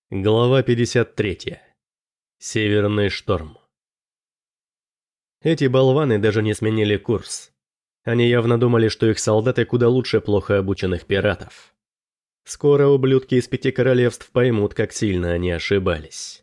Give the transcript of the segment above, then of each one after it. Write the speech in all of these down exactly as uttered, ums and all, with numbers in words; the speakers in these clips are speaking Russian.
Глава пятьдесят три. Северный шторм. Эти болваны даже не сменили курс. Они явно думали, что их солдаты куда лучше плохо обученных пиратов. Скоро ублюдки из пяти королевств поймут, как сильно они ошибались.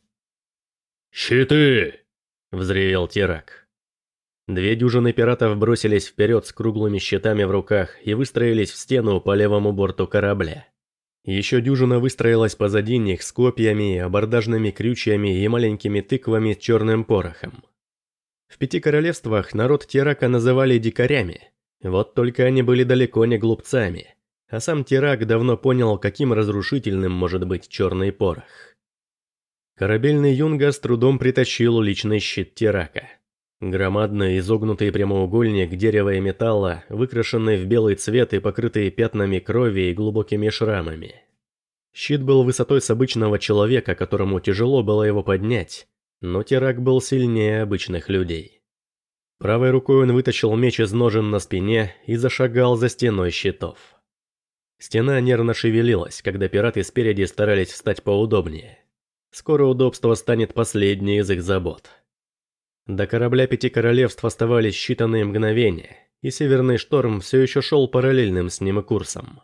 «Щиты!» – взревел Тирак. Две дюжины пиратов бросились вперед с круглыми щитами в руках и выстроились в стену по левому борту корабля. Еще дюжина выстроилась позади них с копьями, абордажными крючьями и маленькими тыквами с черным порохом. В пяти королевствах народ Тирака называли дикарями, вот только они были далеко не глупцами, а сам Тирак давно понял, каким разрушительным может быть черный порох. Корабельный юнга с трудом притащил личный щит Тирака. Громадный изогнутый прямоугольник дерева и металла, выкрашенный в белый цвет и покрытый пятнами крови и глубокими шрамами. Щит был высотой с обычного человека, которому тяжело было его поднять, но Тирак был сильнее обычных людей. Правой рукой он вытащил меч из ножен на спине и зашагал за стеной щитов. Стена нервно шевелилась, когда пираты спереди старались встать поудобнее. Скоро удобство станет последней из их забот. До корабля пяти королевств оставались считанные мгновения, и Северный шторм все еще шел параллельным с ним курсом.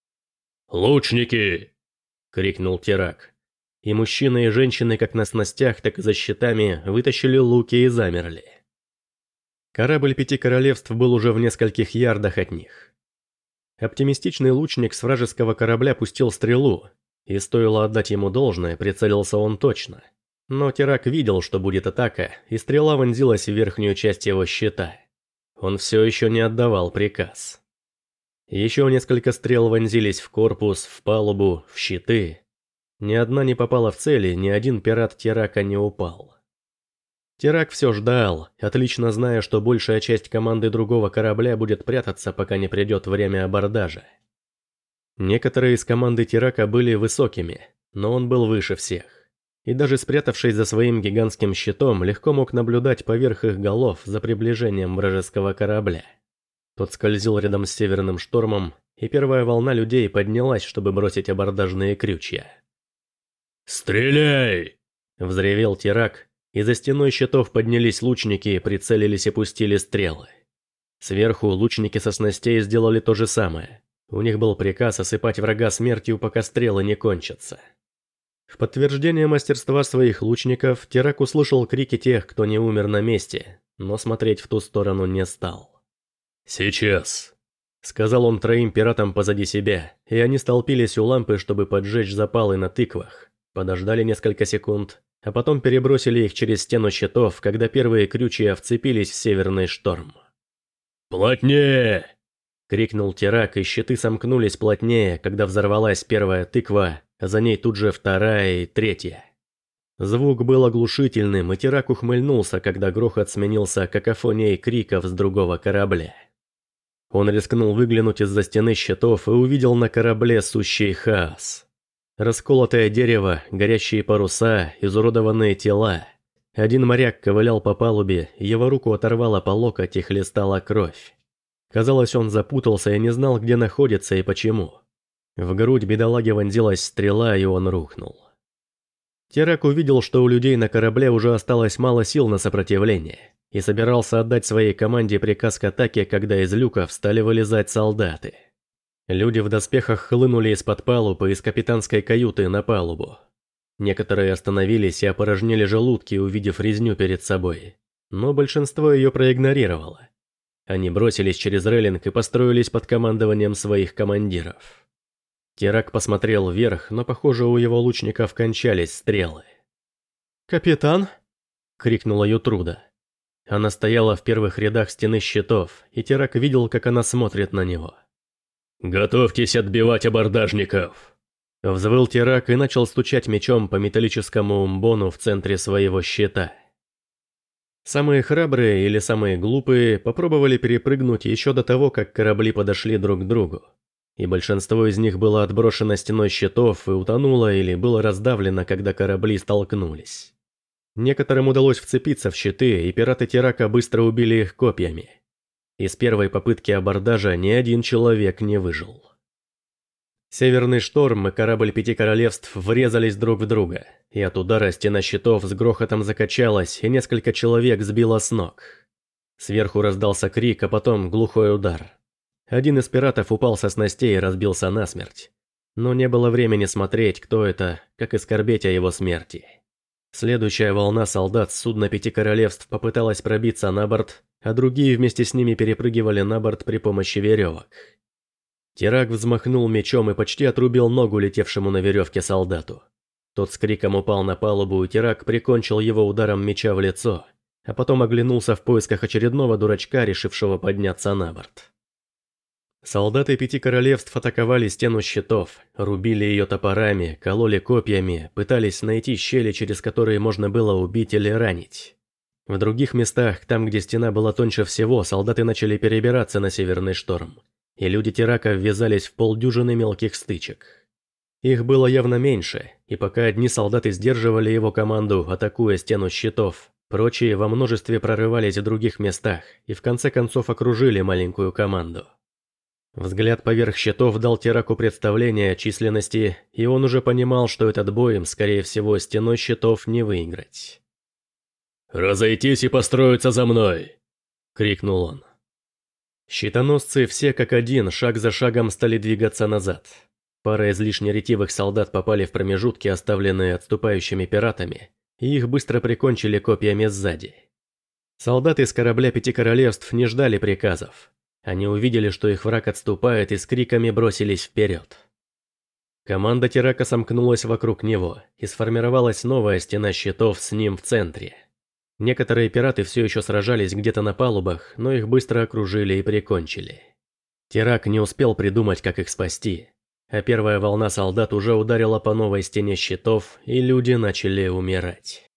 «Лучники!» – крикнул Тирак. И мужчины и женщины как на снастях, так и за щитами вытащили луки и замерли. Корабль пяти королевств был уже в нескольких ярдах от них. Оптимистичный лучник с вражеского корабля пустил стрелу, и стоило отдать ему должное, прицелился он точно. Но Тирак видел, что будет атака, и стрела вонзилась в верхнюю часть его щита. Он все еще не отдавал приказ. Еще несколько стрел вонзились в корпус, в палубу, в щиты. Ни одна не попала в цель, и ни один пират Тирака не упал. Тирак все ждал, отлично зная, что большая часть команды другого корабля будет прятаться, пока не придет время абордажа. Некоторые из команды Тирака были высокими, но он был выше всех. И даже спрятавшись за своим гигантским щитом, легко мог наблюдать поверх их голов за приближением вражеского корабля. Тот скользил рядом с Северным штормом, и первая волна людей поднялась, чтобы бросить абордажные крючья. «Стреляй!» – взревел Тирак, и за стеной щитов поднялись лучники, прицелились и пустили стрелы. Сверху лучники со снастей сделали то же самое. У них был приказ осыпать врага смертью, пока стрелы не кончатся. В подтверждение мастерства своих лучников, Тирак услышал крики тех, кто не умер на месте, но смотреть в ту сторону не стал. «Сейчас», — сказал он троим пиратам позади себя, и они столпились у лампы, чтобы поджечь запалы на тыквах, подождали несколько секунд, а потом перебросили их через стену щитов, когда первые крючья вцепились в Северный шторм. «Плотнее!» — крикнул Тирак, и щиты сомкнулись плотнее, когда взорвалась первая тыква, а за ней тут же вторая и третья. Звук был оглушительным, и Тирак ухмыльнулся, когда грохот сменился какофонией криков с другого корабля. Он рискнул выглянуть из-за стены щитов и увидел на корабле сущий хаос. Расколотое дерево, горящие паруса, изуродованные тела. Один моряк ковылял по палубе, его руку оторвало по локоть и хлестала кровь. Казалось, он запутался и не знал, где находится и почему. В грудь бедолаги вонзилась стрела, и он рухнул. Тирак увидел, что у людей на корабле уже осталось мало сил на сопротивление, и собирался отдать своей команде приказ к атаке, когда из люков стали вылезать солдаты. Люди в доспехах хлынули из-под палубы из капитанской каюты на палубу. Некоторые остановились и опорожнили желудки, увидев резню перед собой, но большинство ее проигнорировало. Они бросились через рейлинг и построились под командованием своих командиров. Тирак посмотрел вверх, но, похоже, у его лучников кончались стрелы. «Капитан!» — крикнула Ютруда. Она стояла в первых рядах стены щитов, и Тирак видел, как она смотрит на него. «Готовьтесь отбивать абордажников!» Взвыл Тирак и начал стучать мечом по металлическому умбону в центре своего щита. Самые храбрые или самые глупые попробовали перепрыгнуть еще до того, как корабли подошли друг к другу. И большинство из них было отброшено стеной щитов и утонуло или было раздавлено, когда корабли столкнулись. Некоторым удалось вцепиться в щиты, и пираты Тирака быстро убили их копьями. Из первой попытки абордажа ни один человек не выжил. Северный шторм и корабль Пяти Королевств врезались друг в друга, и от удара стена щитов с грохотом закачалась, и несколько человек сбило с ног. Сверху раздался крик, а потом глухой удар. Один из пиратов упал со снастей и разбился насмерть. Но не было времени смотреть, кто это, как и скорбеть о его смерти. Следующая волна солдат с судна Пяти Королевств попыталась пробиться на борт, а другие вместе с ними перепрыгивали на борт при помощи веревок. Тирак взмахнул мечом и почти отрубил ногу летевшему на веревке солдату. Тот с криком упал на палубу, и Тирак прикончил его ударом меча в лицо, а потом оглянулся в поисках очередного дурачка, решившего подняться на борт. Солдаты Пяти Королевств атаковали стену щитов, рубили ее топорами, кололи копьями, пытались найти щели, через которые можно было убить или ранить. В других местах, там где стена была тоньше всего, солдаты начали перебираться на Северный шторм, и люди Тирака ввязались в полдюжины мелких стычек. Их было явно меньше, и пока одни солдаты сдерживали его команду, атакуя стену щитов, прочие во множестве прорывались в других местах и в конце концов окружили маленькую команду. Взгляд поверх щитов дал Тираку представление о численности, и он уже понимал, что этот бой им, скорее всего, стеной щитов не выиграть. «Разойтись и построиться за мной!» — крикнул он. Щитоносцы все как один шаг за шагом стали двигаться назад. Пара излишне ретивых солдат попали в промежутки, оставленные отступающими пиратами, и их быстро прикончили копьями сзади. Солдаты с корабля Пяти Королевств не ждали приказов. Они увидели, что их враг отступает, и с криками бросились вперед. Команда Тирака сомкнулась вокруг него, и сформировалась новая стена щитов с ним в центре. Некоторые пираты все еще сражались где-то на палубах, но их быстро окружили и прикончили. Тирак не успел придумать, как их спасти, а первая волна солдат уже ударила по новой стене щитов, и люди начали умирать.